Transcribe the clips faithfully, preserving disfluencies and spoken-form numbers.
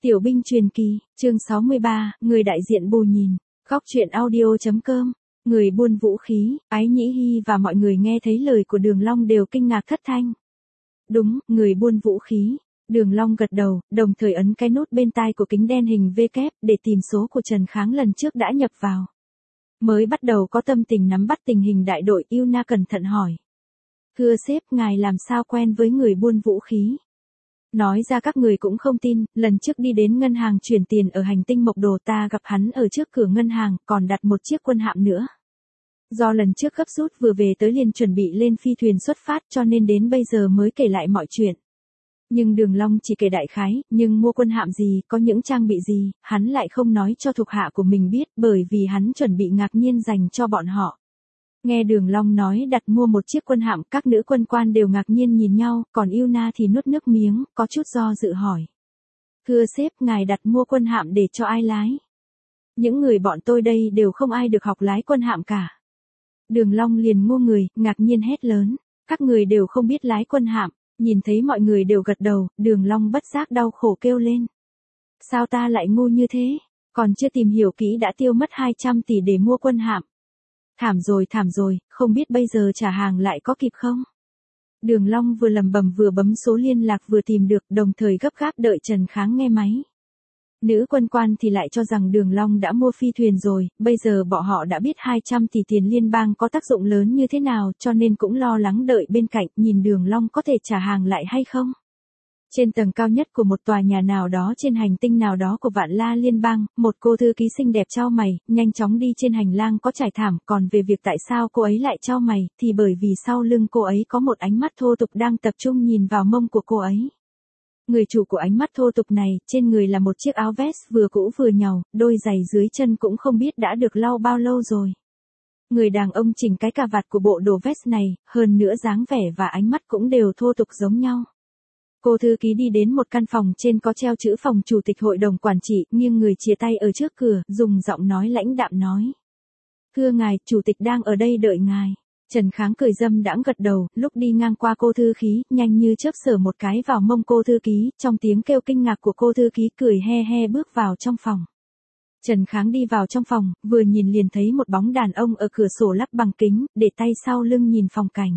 Tiểu binh truyền kỳ, chương sáu mươi ba, người đại diện bù nhìn, góc truyện audio.com, người buôn vũ khí, Ái Nhĩ Hy và mọi người nghe thấy lời của Đường Long đều kinh ngạc thất thanh. Đúng, người buôn vũ khí. Đường Long gật đầu, đồng thời ấn cái nút bên tai của kính đen hình V kép để tìm số của Trần Kháng lần trước đã nhập vào. Mới bắt đầu có tâm tình nắm bắt tình hình đại đội, Yuna cẩn thận hỏi. Thưa sếp, ngài làm sao quen với người buôn vũ khí? Nói ra các người cũng không tin, lần trước đi đến ngân hàng chuyển tiền ở hành tinh Mộc Đồ ta gặp hắn ở trước cửa ngân hàng, còn đặt một chiếc quân hạm nữa. Do lần trước gấp rút vừa về tới liền chuẩn bị lên phi thuyền xuất phát cho nên đến bây giờ mới kể lại mọi chuyện. Nhưng Đường Long chỉ kể đại khái, nhưng mua quân hạm gì, có những trang bị gì, hắn lại không nói cho thuộc hạ của mình biết bởi vì hắn chuẩn bị ngạc nhiên dành cho bọn họ. Nghe Đường Long nói đặt mua một chiếc quân hạm, các nữ quân quan đều ngạc nhiên nhìn nhau, còn Yuna thì nuốt nước miếng, có chút do dự hỏi. Thưa sếp, ngài đặt mua quân hạm để cho ai lái? Những người bọn tôi đây đều không ai được học lái quân hạm cả. Đường Long liền ngô người, ngạc nhiên hét lớn. Các người đều không biết lái quân hạm, nhìn thấy mọi người đều gật đầu, Đường Long bất giác đau khổ kêu lên. Sao ta lại ngu như thế, còn chưa tìm hiểu kỹ đã tiêu mất hai trăm tỷ để mua quân hạm. Thảm rồi thảm rồi, không biết bây giờ trả hàng lại có kịp không? Đường Long vừa lầm bầm vừa bấm số liên lạc vừa tìm được, đồng thời gấp gáp đợi Trần Kháng nghe máy. Nữ quân quan thì lại cho rằng Đường Long đã mua phi thuyền rồi, bây giờ bọn họ đã biết hai trăm tỷ tiền liên bang có tác dụng lớn như thế nào cho nên cũng lo lắng đợi bên cạnh nhìn Đường Long có thể trả hàng lại hay không. Trên tầng cao nhất của một tòa nhà nào đó trên hành tinh nào đó của Vạn La Liên bang, một cô thư ký xinh đẹp chau mày, nhanh chóng đi trên hành lang có trải thảm, còn về việc tại sao cô ấy lại chau mày, thì bởi vì sau lưng cô ấy có một ánh mắt thô tục đang tập trung nhìn vào mông của cô ấy. Người chủ của ánh mắt thô tục này, trên người là một chiếc áo vest vừa cũ vừa nhàu, đôi giày dưới chân cũng không biết đã được lau bao lâu rồi. Người đàn ông chỉnh cái cà vạt của bộ đồ vest này, hơn nữa dáng vẻ và ánh mắt cũng đều thô tục giống nhau. Cô thư ký đi đến một căn phòng trên có treo chữ phòng chủ tịch hội đồng quản trị, nghiêng người chia tay ở trước cửa, dùng giọng nói lãnh đạm nói. Thưa ngài, chủ tịch đang ở đây đợi ngài. Trần Kháng cười dâm đãng gật đầu, lúc đi ngang qua cô thư ký, nhanh như chớp sờ một cái vào mông cô thư ký, trong tiếng kêu kinh ngạc của cô thư ký cười he he bước vào trong phòng. Trần Kháng đi vào trong phòng, vừa nhìn liền thấy một bóng đàn ông ở cửa sổ lắp bằng kính, để tay sau lưng nhìn phong cảnh.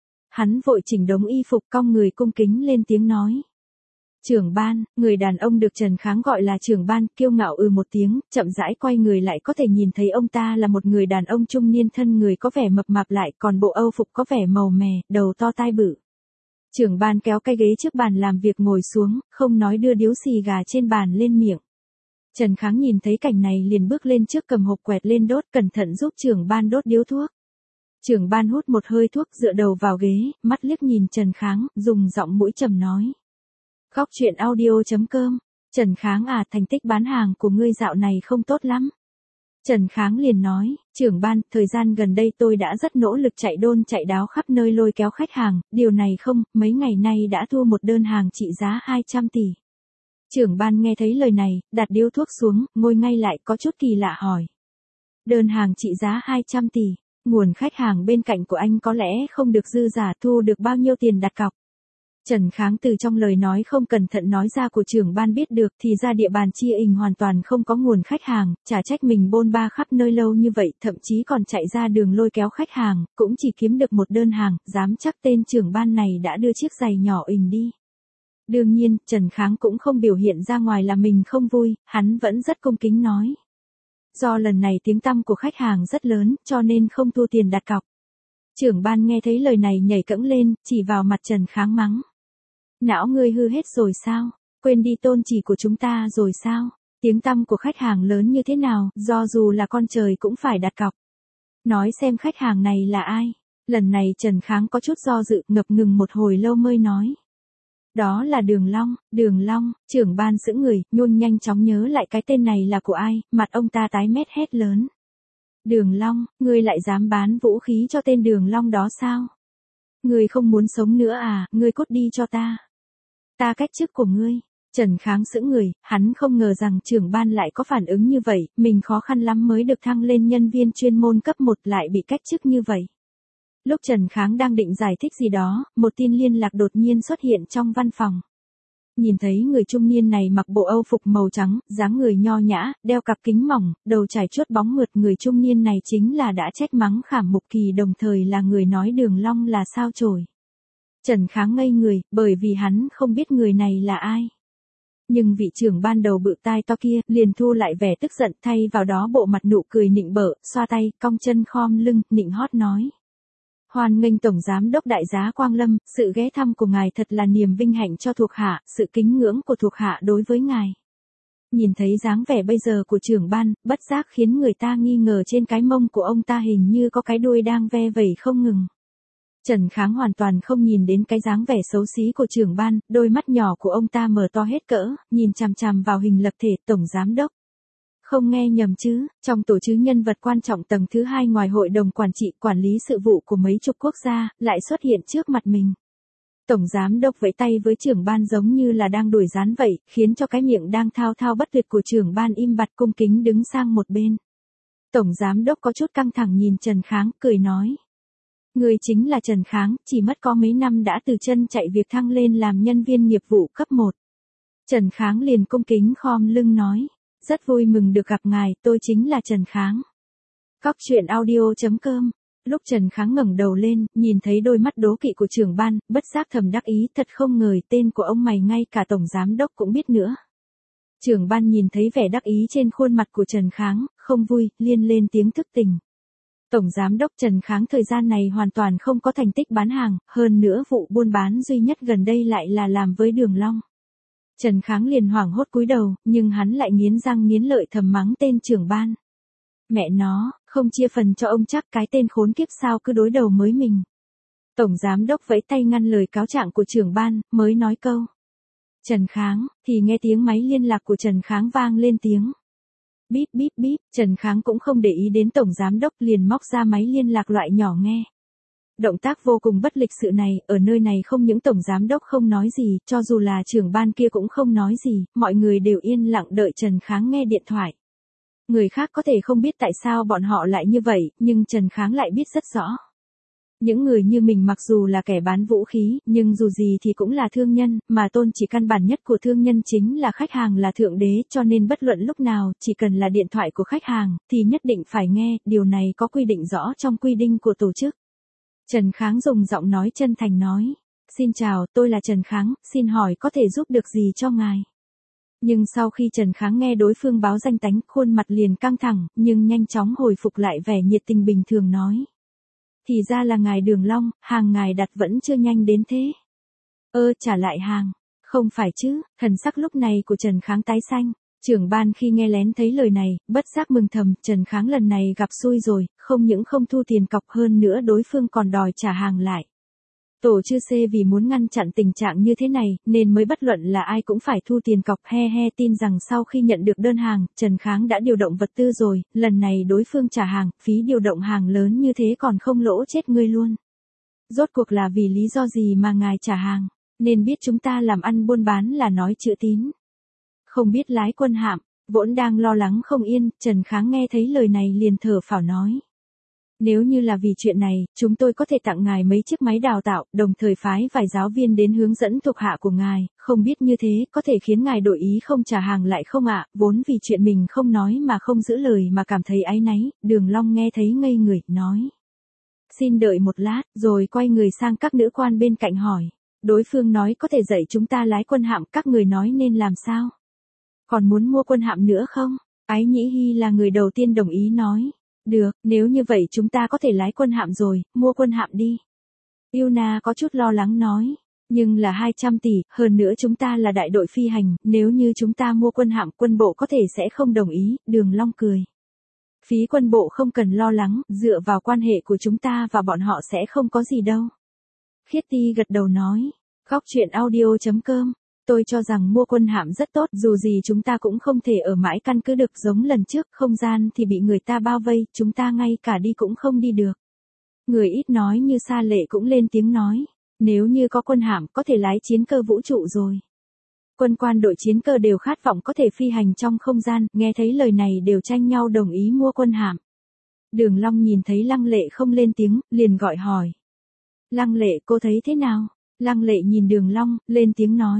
Hắn vội chỉnh đống y phục cong người cung kính lên tiếng nói. Trưởng ban, người đàn ông được Trần Kháng gọi là trưởng ban, kiêu ngạo ừ một tiếng, chậm rãi quay người lại có thể nhìn thấy ông ta là một người đàn ông trung niên thân người có vẻ mập mạp lại còn bộ âu phục có vẻ màu mè, đầu to tai bự. Trưởng ban kéo cái ghế trước bàn làm việc ngồi xuống, không nói đưa điếu xì gà trên bàn lên miệng. Trần Kháng nhìn thấy cảnh này liền bước lên trước cầm hộp quẹt lên đốt cẩn thận giúp trưởng ban đốt điếu thuốc. Trưởng ban hút một hơi thuốc dựa đầu vào ghế, mắt liếc nhìn Trần Kháng, dùng giọng mũi trầm nói. Góc truyện audio.com, Trần Kháng à, thành tích bán hàng của ngươi dạo này không tốt lắm. Trần Kháng liền nói, trưởng ban, thời gian gần đây tôi đã rất nỗ lực chạy đôn chạy đáo khắp nơi lôi kéo khách hàng, điều này không, mấy ngày nay đã thu một đơn hàng trị giá hai trăm tỷ. Trưởng ban nghe thấy lời này, đặt điếu thuốc xuống, ngồi ngay lại có chút kỳ lạ hỏi. Đơn hàng trị giá hai trăm tỷ. Nguồn khách hàng bên cạnh của anh có lẽ không được dư giả, thu được bao nhiêu tiền đặt cọc. Trần Kháng từ trong lời nói không cẩn thận nói ra của trưởng ban biết được thì ra địa bàn Chia Ình hoàn toàn không có nguồn khách hàng, chả trách mình bôn ba khắp nơi lâu như vậy, thậm chí còn chạy ra đường lôi kéo khách hàng, cũng chỉ kiếm được một đơn hàng, dám chắc tên trưởng ban này đã đưa chiếc giày nhỏ Ình đi. Đương nhiên, Trần Kháng cũng không biểu hiện ra ngoài là mình không vui, hắn vẫn rất cung kính nói. Do lần này tiếng tăm của khách hàng rất lớn, cho nên không thu tiền đặt cọc. Trưởng ban nghe thấy lời này nhảy cẫng lên, chỉ vào mặt Trần Kháng mắng. Não ngươi hư hết rồi sao? Quên đi tôn chỉ của chúng ta rồi sao? Tiếng tăm của khách hàng lớn như thế nào, do dù là con trời cũng phải đặt cọc. Nói xem khách hàng này là ai? Lần này Trần Kháng có chút do dự, ngập ngừng một hồi lâu mới nói. Đó là Đường Long, Đường Long, trưởng ban sững người, nhôn nhanh chóng nhớ lại cái tên này là của ai, mặt ông ta tái mét hét lớn. Đường Long, ngươi lại dám bán vũ khí cho tên Đường Long đó sao? Ngươi không muốn sống nữa à, ngươi cút đi cho ta. Ta cách chức của ngươi. Trần Kháng sững người, hắn không ngờ rằng trưởng ban lại có phản ứng như vậy, mình khó khăn lắm mới được thăng lên nhân viên chuyên môn cấp một lại bị cách chức như vậy. Lúc Trần Kháng đang định giải thích gì đó, một tin liên lạc đột nhiên xuất hiện trong văn phòng. Nhìn thấy người trung niên này mặc bộ âu phục màu trắng, dáng người nho nhã, đeo cặp kính mỏng, đầu trải chuốt bóng mượt, người trung niên này chính là đã trách mắng Khảm Mục Kỳ đồng thời là người nói Đường Long là sao chổi. Trần Kháng ngây người, bởi vì hắn không biết người này là ai. Nhưng vị trưởng ban đầu bự tai to kia, liền thu lại vẻ tức giận, thay vào đó bộ mặt nụ cười nịnh bợ, xoa tay, cong chân khom lưng, nịnh hót nói. Hoan nghênh Tổng Giám đốc Đại giá Quang Lâm, sự ghé thăm của ngài thật là niềm vinh hạnh cho thuộc hạ, sự kính ngưỡng của thuộc hạ đối với ngài. Nhìn thấy dáng vẻ bây giờ của trưởng ban, bất giác khiến người ta nghi ngờ trên cái mông của ông ta hình như có cái đuôi đang ve vẩy không ngừng. Trần Kháng hoàn toàn không nhìn đến cái dáng vẻ xấu xí của trưởng ban, đôi mắt nhỏ của ông ta mở to hết cỡ, nhìn chằm chằm vào hình lập thể Tổng Giám đốc. Không nghe nhầm chứ, trong tổ chức nhân vật quan trọng tầng thứ hai ngoài hội đồng quản trị quản lý sự vụ của mấy chục quốc gia, lại xuất hiện trước mặt mình. Tổng Giám đốc vẫy tay với trưởng ban giống như là đang đuổi gián vậy, khiến cho cái miệng đang thao thao bất tuyệt của trưởng ban im bặt cung kính đứng sang một bên. Tổng Giám đốc có chút căng thẳng nhìn Trần Kháng, cười nói. Người chính là Trần Kháng, chỉ mất có mấy năm đã từ chân chạy việc thăng lên làm nhân viên nghiệp vụ cấp một. Trần Kháng liền cung kính khom lưng nói. Rất vui mừng được gặp ngài, tôi chính là Trần Kháng. Cóc truyện audio chấm com. Lúc Trần Kháng ngẩng đầu lên, nhìn thấy đôi mắt đố kỵ của trưởng ban, bất giác thầm đắc ý, thật không ngờ tên của ông mày ngay cả Tổng Giám đốc cũng biết nữa. Trưởng ban nhìn thấy vẻ đắc ý trên khuôn mặt của Trần Kháng, không vui, liên lên tiếng thức tỉnh. Tổng Giám đốc Trần Kháng thời gian này hoàn toàn không có thành tích bán hàng, hơn nữa vụ buôn bán duy nhất gần đây lại là làm với Đường Long. Trần Kháng liền hoảng hốt cúi đầu, nhưng hắn lại nghiến răng nghiến lợi thầm mắng tên trưởng ban. Mẹ nó, không chia phần cho ông chắc cái tên khốn kiếp sao cứ đối đầu mới mình. Tổng Giám đốc vẫy tay ngăn lời cáo trạng của trưởng ban, mới nói câu. Trần Kháng, thì nghe tiếng máy liên lạc của Trần Kháng vang lên tiếng. Bíp bíp bíp, Trần Kháng cũng không để ý đến Tổng Giám đốc liền móc ra máy liên lạc loại nhỏ nghe. Động tác vô cùng bất lịch sự này, ở nơi này không những Tổng Giám đốc không nói gì, cho dù là trưởng ban kia cũng không nói gì, mọi người đều yên lặng đợi Trần Kháng nghe điện thoại. Người khác có thể không biết tại sao bọn họ lại như vậy, nhưng Trần Kháng lại biết rất rõ. Những người như mình mặc dù là kẻ bán vũ khí, nhưng dù gì thì cũng là thương nhân, mà tôn chỉ căn bản nhất của thương nhân chính là khách hàng là thượng đế, cho nên bất luận lúc nào, chỉ cần là điện thoại của khách hàng, thì nhất định phải nghe, điều này có quy định rõ trong quy định của tổ chức. Trần Kháng dùng giọng nói chân thành nói, xin chào, tôi là Trần Kháng, xin hỏi có thể giúp được gì cho ngài. Nhưng sau khi Trần Kháng nghe đối phương báo danh tánh, khuôn mặt liền căng thẳng, nhưng nhanh chóng hồi phục lại vẻ nhiệt tình bình thường nói. Thì ra là ngài Đường Long, hàng ngài đặt vẫn chưa nhanh đến thế. Ơ, trả lại hàng. Không phải chứ, thần sắc lúc này của Trần Kháng tái xanh. Trưởng ban khi nghe lén thấy lời này, bất giác mừng thầm, Trần Kháng lần này gặp xui rồi, không những không thu tiền cọc hơn nữa đối phương còn đòi trả hàng lại. Tổ chư C vì muốn ngăn chặn tình trạng như thế này, nên mới bất luận là ai cũng phải thu tiền cọc, he he tin rằng sau khi nhận được đơn hàng, Trần Kháng đã điều động vật tư rồi, lần này đối phương trả hàng, phí điều động hàng lớn như thế còn không lỗ chết ngươi luôn. Rốt cuộc là vì lý do gì mà ngài trả hàng, nên biết chúng ta làm ăn buôn bán là nói chữ tín. Không biết lái quân hạm, vốn đang lo lắng không yên, Trần Kháng nghe thấy lời này liền thở phào nói. Nếu như là vì chuyện này, chúng tôi có thể tặng ngài mấy chiếc máy đào tạo, đồng thời phái vài giáo viên đến hướng dẫn thuộc hạ của ngài, không biết như thế có thể khiến ngài đổi ý không trả hàng lại không ạ, vốn vì chuyện mình không nói mà không giữ lời mà cảm thấy áy náy, Đường Long nghe thấy ngây người, nói. Xin đợi một lát, rồi quay người sang các nữ quan bên cạnh hỏi. Đối phương nói có thể dạy chúng ta lái quân hạm, các người nói nên làm sao? Còn muốn mua quân hạm nữa không? Ái Nhĩ Hy là người đầu tiên đồng ý nói. Được, nếu như vậy chúng ta có thể lái quân hạm rồi, mua quân hạm đi. Yuna có chút lo lắng nói. Nhưng là hai trăm tỷ, hơn nữa chúng ta là đại đội phi hành, nếu như chúng ta mua quân hạm quân bộ có thể sẽ không đồng ý, Đường Long cười. Phí quân bộ không cần lo lắng, dựa vào quan hệ của chúng ta và bọn họ sẽ không có gì đâu. Khiết Ti gật đầu nói. Góc truyện audio chấm com. Tôi cho rằng mua quân hạm rất tốt, dù gì chúng ta cũng không thể ở mãi căn cứ được giống lần trước, không gian thì bị người ta bao vây, chúng ta ngay cả đi cũng không đi được. Người ít nói như Sa Lệ cũng lên tiếng nói, nếu như có quân hạm có thể lái chiến cơ vũ trụ rồi. Quân quan đội chiến cơ đều khát vọng có thể phi hành trong không gian, nghe thấy lời này đều tranh nhau đồng ý mua quân hạm. Đường Long nhìn thấy Lăng Lệ không lên tiếng, liền gọi hỏi. Lăng Lệ cô thấy thế nào? Lăng Lệ nhìn Đường Long, lên tiếng nói.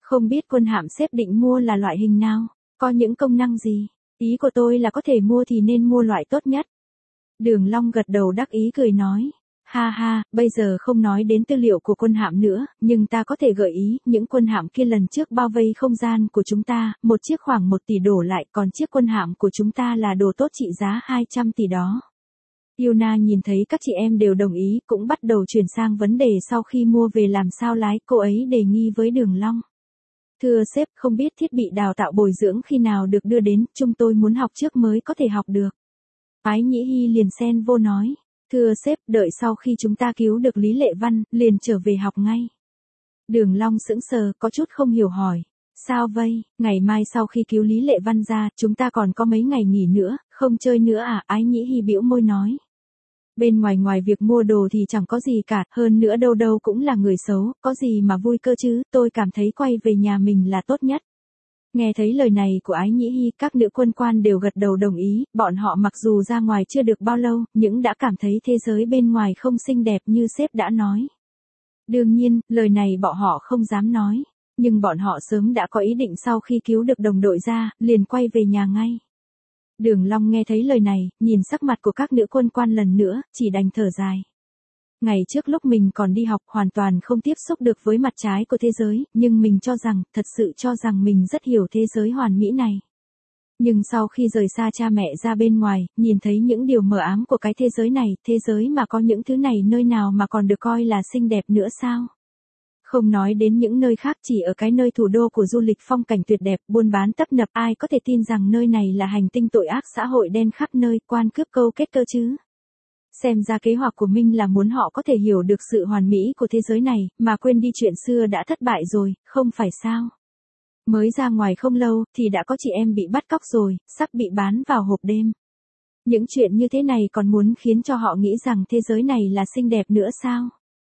Không biết quân hạm sếp định mua là loại hình nào, có những công năng gì? Ý của tôi là có thể mua thì nên mua loại tốt nhất. Đường Long gật đầu đắc ý cười nói. Ha ha, bây giờ không nói đến tư liệu của quân hạm nữa, nhưng ta có thể gợi ý, những quân hạm kia lần trước bao vây không gian của chúng ta, một chiếc khoảng một tỷ đổ lại, còn chiếc quân hạm của chúng ta là đồ tốt trị giá hai trăm tỷ đó. Yuna nhìn thấy các chị em đều đồng ý, cũng bắt đầu chuyển sang vấn đề sau khi mua về làm sao lái, cô ấy đề nghi với Đường Long. Thưa sếp, không biết thiết bị đào tạo bồi dưỡng khi nào được đưa đến, chúng tôi muốn học trước mới có thể học được. Ái Nhĩ Hy liền xen vô nói. Thưa sếp, đợi sau khi chúng ta cứu được Lý Lệ Văn, liền trở về học ngay. Đường Long sững sờ, có chút không hiểu hỏi. Sao vậy, ngày mai sau khi cứu Lý Lệ Văn ra, chúng ta còn có mấy ngày nghỉ nữa, không chơi nữa à? Ái Nhĩ Hy bĩu môi nói. Bên ngoài ngoài việc mua đồ thì chẳng có gì cả, hơn nữa đâu đâu cũng là người xấu, có gì mà vui cơ chứ, tôi cảm thấy quay về nhà mình là tốt nhất. Nghe thấy lời này của Ái Nhĩ Hy, các nữ quân quan đều gật đầu đồng ý, bọn họ mặc dù ra ngoài chưa được bao lâu, nhưng đã cảm thấy thế giới bên ngoài không xinh đẹp như sếp đã nói. Đương nhiên, lời này bọn họ không dám nói, nhưng bọn họ sớm đã có ý định sau khi cứu được đồng đội ra, liền quay về nhà ngay. Đường Long nghe thấy lời này, nhìn sắc mặt của các nữ quân quan lần nữa, chỉ đành thở dài. Ngày trước lúc mình còn đi học hoàn toàn không tiếp xúc được với mặt trái của thế giới, nhưng mình cho rằng, thật sự cho rằng mình rất hiểu thế giới hoàn mỹ này. Nhưng sau khi rời xa cha mẹ ra bên ngoài, nhìn thấy những điều mờ ám của cái thế giới này, thế giới mà có những thứ này nơi nào mà còn được coi là xinh đẹp nữa sao? Không nói đến những nơi khác, chỉ ở cái nơi thủ đô của du lịch phong cảnh tuyệt đẹp, buôn bán tấp nập, ai có thể tin rằng nơi này là hành tinh tội ác xã hội đen khắp nơi, quan cướp câu kết cơ chứ? Xem ra kế hoạch của Minh là muốn họ có thể hiểu được sự hoàn mỹ của thế giới này, mà quên đi chuyện xưa đã thất bại rồi, không phải sao? Mới ra ngoài không lâu, thì đã có chị em bị bắt cóc rồi, sắp bị bán vào hộp đêm. Những chuyện như thế này còn muốn khiến cho họ nghĩ rằng thế giới này là xinh đẹp nữa sao?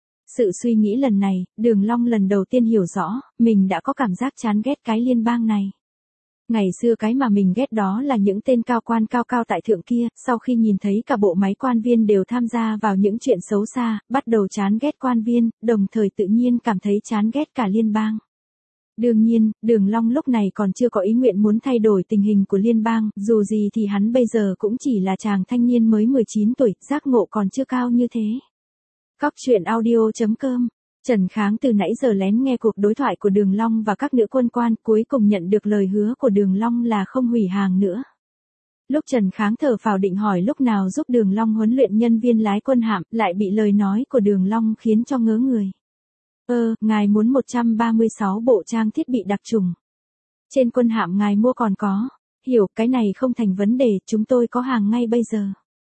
Sự suy nghĩ lần này, Đường Long lần đầu tiên hiểu rõ, mình đã có cảm giác chán ghét cái liên bang này. Ngày xưa cái mà mình ghét đó là những tên cao quan cao cao tại thượng kia, sau khi nhìn thấy cả bộ máy quan viên đều tham gia vào những chuyện xấu xa, bắt đầu chán ghét quan viên, đồng thời tự nhiên cảm thấy chán ghét cả liên bang. Đương nhiên, Đường Long lúc này còn chưa có ý nguyện muốn thay đổi tình hình của liên bang, dù gì thì hắn bây giờ cũng chỉ là chàng thanh niên mới mười chín tuổi, giác ngộ còn chưa cao như thế. Cóc truyện audio chấm com. Trần Kháng từ nãy giờ lén nghe cuộc đối thoại của Đường Long và các nữ quân quan, cuối cùng nhận được lời hứa của Đường Long là không hủy hàng nữa. Lúc Trần Kháng thở phào định hỏi lúc nào giúp Đường Long huấn luyện nhân viên lái quân hạm, lại bị lời nói của Đường Long khiến cho ngớ người. Ơ, ngài muốn một trăm ba mươi sáu bộ trang thiết bị đặc trùng. Trên quân hạm ngài mua còn có. Hiểu, cái này không thành vấn đề, chúng tôi có hàng ngay bây giờ.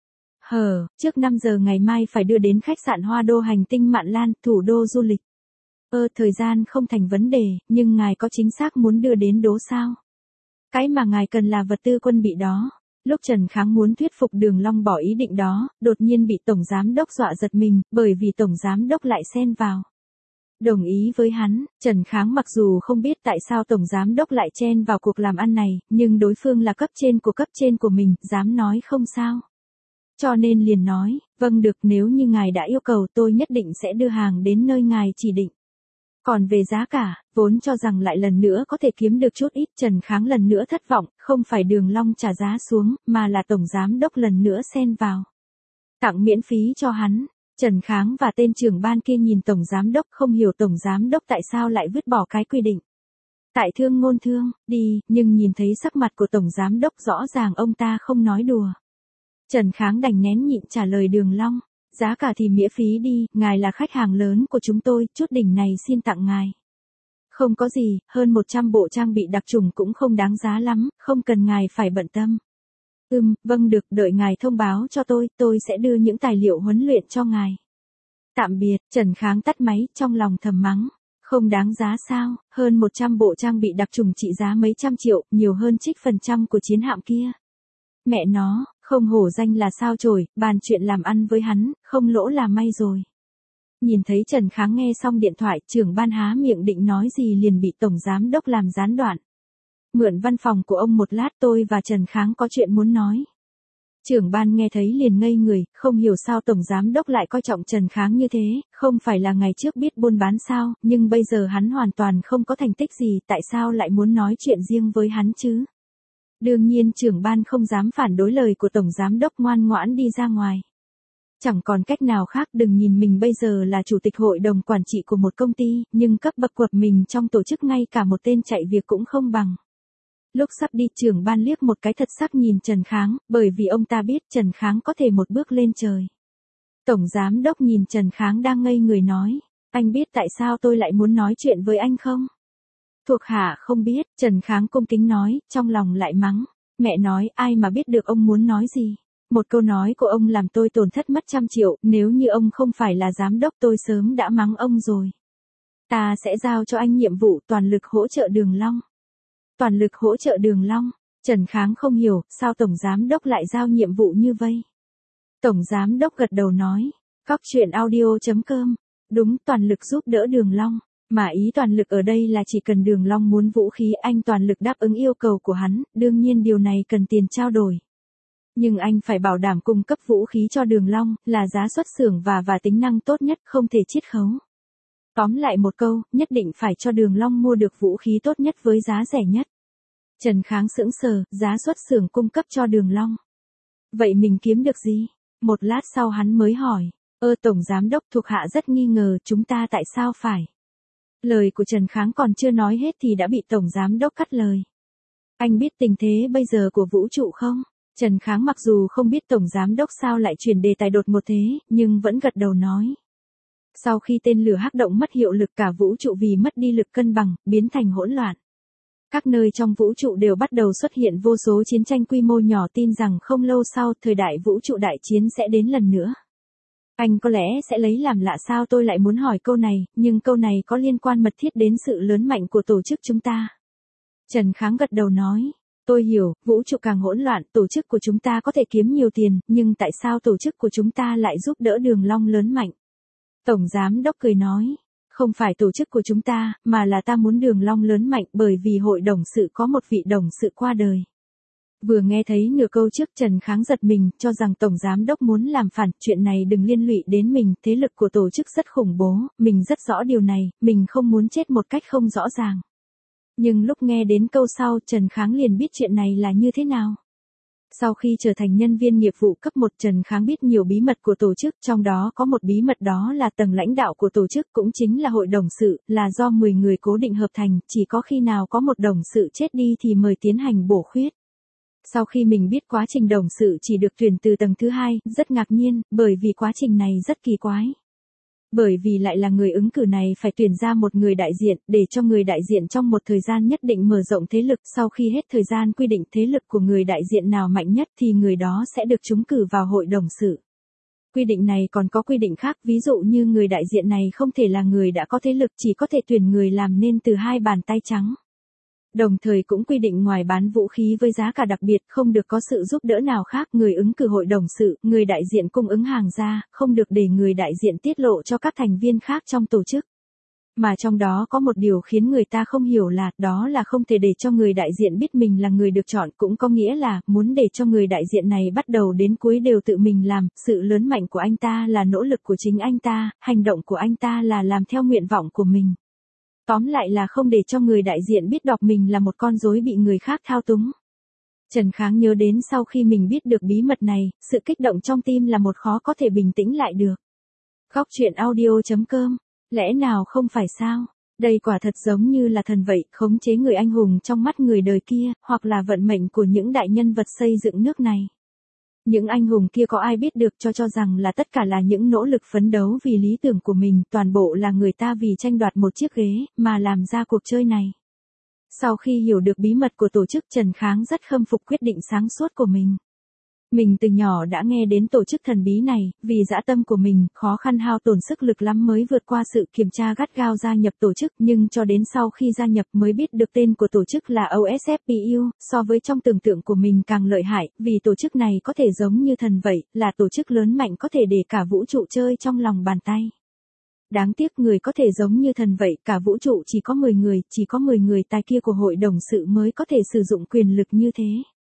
Hờ, trước năm giờ ngày mai phải đưa đến khách sạn Hoa Đô hành tinh Mạn Lan, thủ đô du lịch. Ơ, thời gian không thành vấn đề, nhưng ngài có chính xác muốn đưa đến đố sao? Cái mà ngài cần là vật tư quân bị đó. Lúc Trần Kháng muốn thuyết phục Đường Long bỏ ý định đó, đột nhiên bị Tổng Giám Đốc dọa giật mình, bởi vì Tổng Giám Đốc lại xen vào. Đồng ý với hắn, Trần Kháng mặc dù không biết tại sao Tổng Giám Đốc lại chen vào cuộc làm ăn này, nhưng đối phương là cấp trên của cấp trên của mình, dám nói không sao. Cho nên liền nói, vâng được, nếu như ngài đã yêu cầu tôi nhất định sẽ đưa hàng đến nơi ngài chỉ định. Còn về giá cả, vốn cho rằng lại lần nữa có thể kiếm được chút ít, Trần Kháng lần nữa thất vọng, không phải Đường Long trả giá xuống, mà là Tổng Giám Đốc lần nữa xen vào. Tặng miễn phí cho hắn. Trần Kháng và tên trưởng ban kia nhìn Tổng Giám Đốc, không hiểu Tổng Giám Đốc tại sao lại vứt bỏ cái quy định. Tại thương ngôn thương, đi, nhưng nhìn thấy sắc mặt của Tổng Giám Đốc rõ ràng ông ta không nói đùa. Trần Kháng đành nén nhịn trả lời Đường Long, giá cả thì miễn phí đi, ngài là khách hàng lớn của chúng tôi, chút đỉnh này xin tặng ngài. Không có gì, hơn một trăm bộ trang bị đặc trùng cũng không đáng giá lắm, không cần ngài phải bận tâm. Ừm, vâng được, đợi ngài thông báo cho tôi, tôi sẽ đưa những tài liệu huấn luyện cho ngài. Tạm biệt, Trần Kháng tắt máy, trong lòng thầm mắng. Không đáng giá sao, hơn một trăm bộ trang bị đặc trùng trị giá mấy trăm triệu, nhiều hơn trích phần trăm của chiến hạm kia. Mẹ nó, không hổ danh là sao chổi, bàn chuyện làm ăn với hắn, không lỗ là may rồi. Nhìn thấy Trần Kháng nghe xong điện thoại, trưởng ban há miệng định nói gì liền bị Tổng Giám Đốc làm gián đoạn. Mượn văn phòng của ông một lát, tôi và Trần Kháng có chuyện muốn nói. Trưởng ban nghe thấy liền ngây người, không hiểu sao Tổng Giám Đốc lại coi trọng Trần Kháng như thế, không phải là ngày trước biết buôn bán sao, nhưng bây giờ hắn hoàn toàn không có thành tích gì, tại sao lại muốn nói chuyện riêng với hắn chứ? Đương nhiên trưởng ban không dám phản đối lời của Tổng Giám Đốc, ngoan ngoãn đi ra ngoài. Chẳng còn cách nào khác, đừng nhìn mình bây giờ là chủ tịch hội đồng quản trị của một công ty, nhưng cấp bậc của mình trong tổ chức ngay cả một tên chạy việc cũng không bằng. Lúc sắp đi, trưởng ban liếc một cái thật sắc nhìn Trần Kháng, bởi vì ông ta biết Trần Kháng có thể một bước lên trời. Tổng Giám Đốc nhìn Trần Kháng đang ngây người nói, anh biết tại sao tôi lại muốn nói chuyện với anh không? Thuộc hạ không biết, Trần Kháng cung kính nói, trong lòng lại mắng, mẹ nói ai mà biết được ông muốn nói gì. Một câu nói của ông làm tôi tổn thất mất trăm triệu, nếu như ông không phải là giám đốc tôi sớm đã mắng ông rồi. Ta sẽ giao cho anh nhiệm vụ toàn lực hỗ trợ Đường Long. Toàn lực hỗ trợ Đường Long, Trần Kháng không hiểu, sao Tổng Giám Đốc lại giao nhiệm vụ như vây. Tổng Giám Đốc gật đầu nói, Cóc truyện audio chấm com, đúng, toàn lực giúp đỡ Đường Long, mà ý toàn lực ở đây là chỉ cần Đường Long muốn vũ khí anh toàn lực đáp ứng yêu cầu của hắn, đương nhiên điều này cần tiền trao đổi. Nhưng anh phải bảo đảm cung cấp vũ khí cho Đường Long, là giá xuất xưởng và và tính năng tốt nhất, không thể chiết khấu. Tóm lại một câu, nhất định phải cho Đường Long mua được vũ khí tốt nhất với giá rẻ nhất. Trần Kháng sững sờ, giá xuất xưởng cung cấp cho Đường Long. Vậy mình kiếm được gì? Một lát sau hắn mới hỏi, ơ Tổng Giám Đốc, thuộc hạ rất nghi ngờ chúng ta tại sao phải. Lời của Trần Kháng còn chưa nói hết thì đã bị Tổng Giám Đốc cắt lời. Anh biết tình thế bây giờ của vũ trụ không? Trần Kháng mặc dù không biết Tổng Giám Đốc sao lại chuyển đề tài đột một thế, nhưng vẫn gật đầu nói. Sau khi tên lửa hắc động mất hiệu lực, cả vũ trụ vì mất đi lực cân bằng, biến thành hỗn loạn. Các nơi trong vũ trụ đều bắt đầu xuất hiện vô số chiến tranh quy mô nhỏ, tin rằng không lâu sau thời đại vũ trụ đại chiến sẽ đến lần nữa. Anh có lẽ sẽ lấy làm lạ sao tôi lại muốn hỏi câu này, nhưng câu này có liên quan mật thiết đến sự lớn mạnh của tổ chức chúng ta. Trần Kháng gật đầu nói, tôi hiểu, vũ trụ càng hỗn loạn, tổ chức của chúng ta có thể kiếm nhiều tiền, nhưng tại sao tổ chức của chúng ta lại giúp đỡ Đường Long lớn mạnh? Tổng Giám Đốc cười nói, không phải tổ chức của chúng ta, mà là ta muốn Đường Long lớn mạnh, bởi vì hội đồng sự có một vị đồng sự qua đời. Vừa nghe thấy nửa câu trước, Trần Kháng giật mình, cho rằng Tổng Giám Đốc muốn làm phản, chuyện này đừng liên lụy đến mình, thế lực của tổ chức rất khủng bố, mình rất rõ điều này, mình không muốn chết một cách không rõ ràng. Nhưng lúc nghe đến câu sau, Trần Kháng liền biết chuyện này là như thế nào. Sau khi trở thành nhân viên nghiệp vụ cấp một, Trần Kháng biết nhiều bí mật của tổ chức, trong đó có một bí mật đó là tầng lãnh đạo của tổ chức cũng chính là hội đồng sự, là do mười người cố định hợp thành, chỉ có khi nào có một đồng sự chết đi thì mời tiến hành bổ khuyết. Sau khi mình biết quá trình đồng sự chỉ được tuyển từ tầng thứ hai, rất ngạc nhiên, bởi vì quá trình này rất kỳ quái. Bởi vì lại là người ứng cử này phải tuyển ra một người đại diện, để cho người đại diện trong một thời gian nhất định mở rộng thế lực, sau khi hết thời gian quy định thế lực của người đại diện nào mạnh nhất thì người đó sẽ được trúng cử vào hội đồng sự. Quy định này còn có quy định khác, ví dụ như người đại diện này không thể là người đã có thế lực, chỉ có thể tuyển người làm nên từ hai bàn tay trắng. Đồng thời cũng quy định ngoài bán vũ khí với giá cả đặc biệt, không được có sự giúp đỡ nào khác, người ứng cử hội đồng sự, người đại diện cung ứng hàng ra, không được để người đại diện tiết lộ cho các thành viên khác trong tổ chức. Mà trong đó có một điều khiến người ta không hiểu là, đó là không thể để cho người đại diện biết mình là người được chọn, cũng có nghĩa là, muốn để cho người đại diện này bắt đầu đến cuối đều tự mình làm, sự lớn mạnh của anh ta là nỗ lực của chính anh ta, hành động của anh ta là làm theo nguyện vọng của mình. Tóm lại là không để cho người đại diện biết đọc mình là một con rối bị người khác thao túng. Trần Kháng nhớ đến sau khi mình biết được bí mật này, sự kích động trong tim là một khó có thể bình tĩnh lại được. Cóc truyện audio chấm com, lẽ nào không phải sao? Đây quả thật giống như là thần vậy, khống chế người anh hùng trong mắt người đời kia, hoặc là vận mệnh của những đại nhân vật xây dựng nước này. Những anh hùng kia có ai biết được cho cho rằng là tất cả là những nỗ lực phấn đấu vì lý tưởng của mình, toàn bộ là người ta vì tranh đoạt một chiếc ghế, mà làm ra cuộc chơi này. Sau khi hiểu được bí mật của tổ chức, Trần Kháng rất khâm phục quyết định sáng suốt của mình. Mình từ nhỏ đã nghe đến tổ chức thần bí này, vì dã tâm của mình, khó khăn hao tổn sức lực lắm mới vượt qua sự kiểm tra gắt gao gia nhập tổ chức, nhưng cho đến sau khi gia nhập mới biết được tên của tổ chức là o ét ép pê u, so với trong tưởng tượng của mình càng lợi hại, vì tổ chức này có thể giống như thần vậy, là tổ chức lớn mạnh có thể để cả vũ trụ chơi trong lòng bàn tay. Đáng tiếc người có thể giống như thần vậy, cả vũ trụ chỉ có mười người, chỉ có mười người tài kia của hội đồng sự mới có thể sử dụng quyền lực như thế.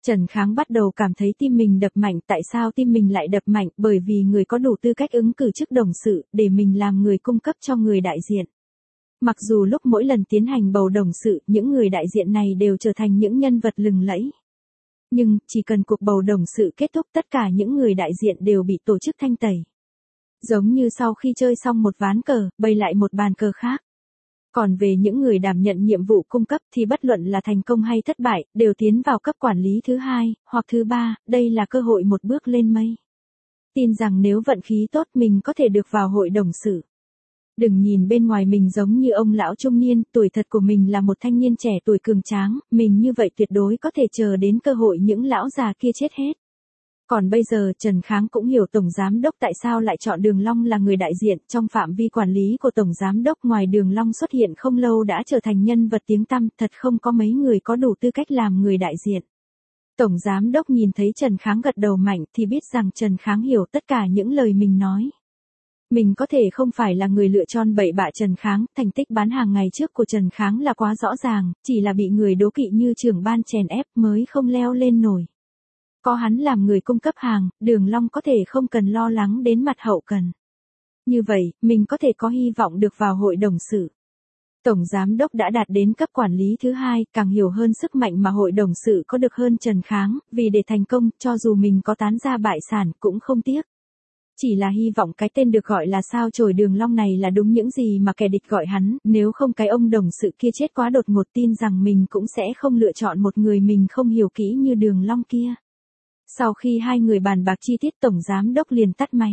Trần Kháng bắt đầu cảm thấy tim mình đập mạnh, tại sao tim mình lại đập mạnh, bởi vì người có đủ tư cách ứng cử chức đồng sự, để mình làm người cung cấp cho người đại diện. Mặc dù lúc mỗi lần tiến hành bầu đồng sự, những người đại diện này đều trở thành những nhân vật lừng lẫy. Nhưng, chỉ cần cuộc bầu đồng sự kết thúc tất cả những người đại diện đều bị tổ chức thanh tẩy. Giống như sau khi chơi xong một ván cờ, bày lại một bàn cờ khác. Còn về những người đảm nhận nhiệm vụ cung cấp thì bất luận là thành công hay thất bại, đều tiến vào cấp quản lý thứ hai, hoặc thứ ba, đây là cơ hội một bước lên mây. Tin rằng nếu vận khí tốt mình có thể được vào hội đồng sự. Đừng nhìn bên ngoài mình giống như ông lão trung niên, tuổi thật của mình là một thanh niên trẻ tuổi cường tráng, mình như vậy tuyệt đối có thể chờ đến cơ hội những lão già kia chết hết. Còn bây giờ Trần Kháng cũng hiểu Tổng Giám Đốc tại sao lại chọn Đường Long là người đại diện, trong phạm vi quản lý của Tổng Giám Đốc ngoài Đường Long xuất hiện không lâu đã trở thành nhân vật tiếng tăm, thật không có mấy người có đủ tư cách làm người đại diện. Tổng Giám Đốc nhìn thấy Trần Kháng gật đầu mạnh thì biết rằng Trần Kháng hiểu tất cả những lời mình nói. Mình có thể không phải là người lựa chọn bậy bạ Trần Kháng, thành tích bán hàng ngày trước của Trần Kháng là quá rõ ràng, chỉ là bị người đố kỵ như trưởng ban chèn ép mới không leo lên nổi. Có hắn làm người cung cấp hàng, Đường Long có thể không cần lo lắng đến mặt hậu cần. Như vậy, mình có thể có hy vọng được vào hội đồng sự. Tổng Giám Đốc đã đạt đến cấp quản lý thứ hai, càng hiểu hơn sức mạnh mà hội đồng sự có được hơn Trần Kháng, vì để thành công, cho dù mình có tán gia bại sản cũng không tiếc. Chỉ là hy vọng cái tên được gọi là sao chổi Đường Long này là đúng những gì mà kẻ địch gọi hắn, nếu không cái ông đồng sự kia chết quá đột ngột tin rằng mình cũng sẽ không lựa chọn một người mình không hiểu kỹ như Đường Long kia. Sau khi hai người bàn bạc chi tiết Tổng Giám Đốc liền tắt máy.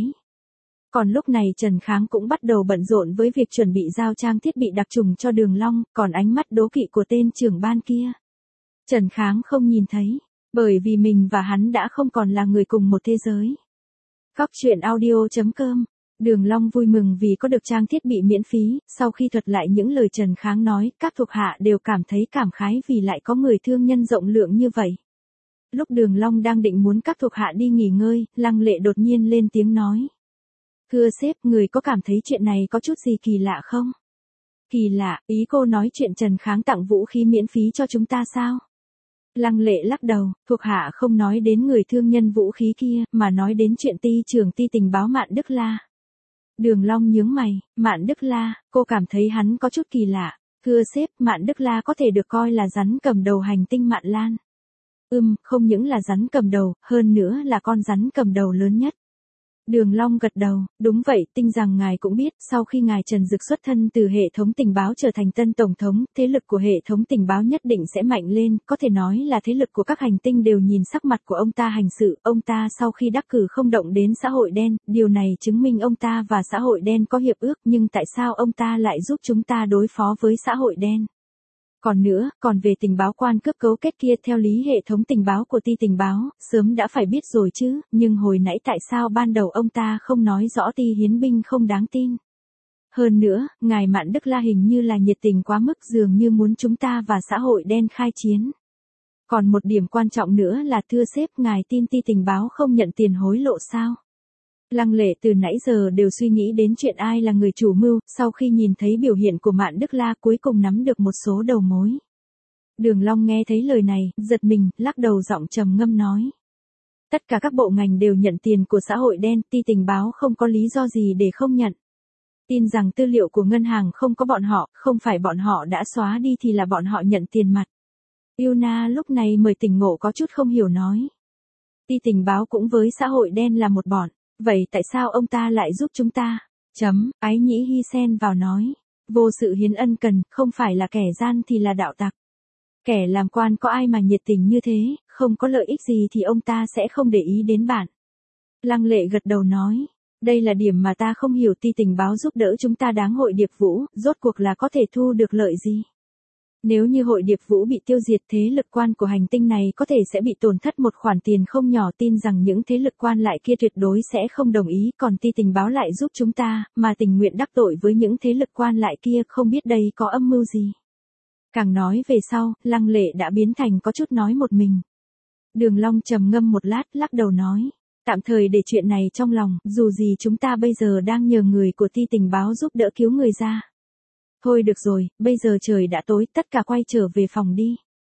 Còn lúc này Trần Kháng cũng bắt đầu bận rộn với việc chuẩn bị giao trang thiết bị đặc trùng cho Đường Long, còn ánh mắt đố kỵ của tên trưởng ban kia. Trần Kháng không nhìn thấy, bởi vì mình và hắn đã không còn là người cùng một thế giới. Góc truyện audio chấm com. Đường Long vui mừng vì có được trang thiết bị miễn phí, sau khi thuật lại những lời Trần Kháng nói, các thuộc hạ đều cảm thấy cảm khái vì lại có người thương nhân rộng lượng như vậy. Lúc Đường Long đang định muốn các thuộc hạ đi nghỉ ngơi, Lăng Lệ đột nhiên lên tiếng nói. Thưa sếp, người có cảm thấy chuyện này có chút gì kỳ lạ không? Kỳ lạ, ý cô nói chuyện Trần Kháng tặng vũ khí miễn phí cho chúng ta sao? Lăng Lệ lắc đầu, thuộc hạ không nói đến người thương nhân vũ khí kia, mà nói đến chuyện ty trưởng ty tình báo Mạn Đức La. Đường Long nhướng mày, Mạn Đức La, cô cảm thấy hắn có chút kỳ lạ. Thưa sếp, Mạn Đức La có thể được coi là rắn cầm đầu hành tinh Mạn Lan. Ừm, không những là rắn cầm đầu, hơn nữa là con rắn cầm đầu lớn nhất. Đường Long gật đầu, đúng vậy, tin rằng ngài cũng biết, sau khi ngài Trần Dực xuất thân từ hệ thống tình báo trở thành tân tổng thống, thế lực của hệ thống tình báo nhất định sẽ mạnh lên, có thể nói là thế lực của các hành tinh đều nhìn sắc mặt của ông ta hành sự, ông ta sau khi đắc cử không động đến xã hội đen, điều này chứng minh ông ta và xã hội đen có hiệp ước, nhưng tại sao ông ta lại giúp chúng ta đối phó với xã hội đen? Còn nữa, còn về tình báo quan cướp cấu kết kia theo lý hệ thống tình báo của ty tình báo, sớm đã phải biết rồi chứ, nhưng hồi nãy tại sao ban đầu ông ta không nói rõ ty hiến binh không đáng tin. Hơn nữa, ngài Mạn Đức La hình như là nhiệt tình quá mức dường như muốn chúng ta và xã hội đen khai chiến. Còn một điểm quan trọng nữa là thưa sếp, ngài tin ty tình báo không nhận tiền hối lộ sao? Lăng Lệ từ nãy giờ đều suy nghĩ đến chuyện ai là người chủ mưu, sau khi nhìn thấy biểu hiện của Mạn Đức La cuối cùng nắm được một số đầu mối. Đường Long nghe thấy lời này, giật mình, lắc đầu giọng trầm ngâm nói. Tất cả các bộ ngành đều nhận tiền của xã hội đen, ty tình báo không có lý do gì để không nhận. Tin rằng tư liệu của ngân hàng không có bọn họ, không phải bọn họ đã xóa đi thì là bọn họ nhận tiền mặt. Yuna lúc này mới tỉnh ngộ có chút không hiểu nói. Ty tình báo cũng với xã hội đen là một bọn. Vậy tại sao ông ta lại giúp chúng ta? Chấm, Ái Nhĩ Hy xen vào nói. Vô sự hiến ân cần, không phải là kẻ gian thì là đạo tặc. Kẻ làm quan có ai mà nhiệt tình như thế, không có lợi ích gì thì ông ta sẽ không để ý đến bạn. Lăng Lệ gật đầu nói. Đây là điểm mà ta không hiểu, ty tình báo giúp đỡ chúng ta đáng hội Điệp Vũ, rốt cuộc là có thể thu được lợi gì? Nếu như hội Điệp Vũ bị tiêu diệt, thế lực quan của hành tinh này có thể sẽ bị tổn thất một khoản tiền không nhỏ, tin rằng những thế lực quan lại kia tuyệt đối sẽ không đồng ý, còn ty tình báo lại giúp chúng ta, mà tình nguyện đắc tội với những thế lực quan lại kia, không biết đây có âm mưu gì. Càng nói về sau, Lăng Lệ đã biến thành có chút nói một mình. Đường Long trầm ngâm một lát, lắc đầu nói. Tạm thời để chuyện này trong lòng, dù gì chúng ta bây giờ đang nhờ người của ty tình báo giúp đỡ cứu người ra. Thôi được rồi, bây giờ trời đã tối, tất cả quay trở về phòng đi.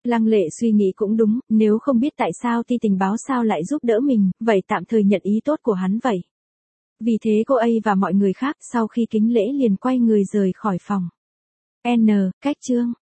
Lăng Lệ suy nghĩ cũng đúng, nếu không biết tại sao Ti tình báo sao lại giúp đỡ mình, vậy tạm thời nhận ý tốt của hắn vậy. Vì thế cô ấy và mọi người khác sau khi kính lễ liền quay người rời khỏi phòng. N. Cách chương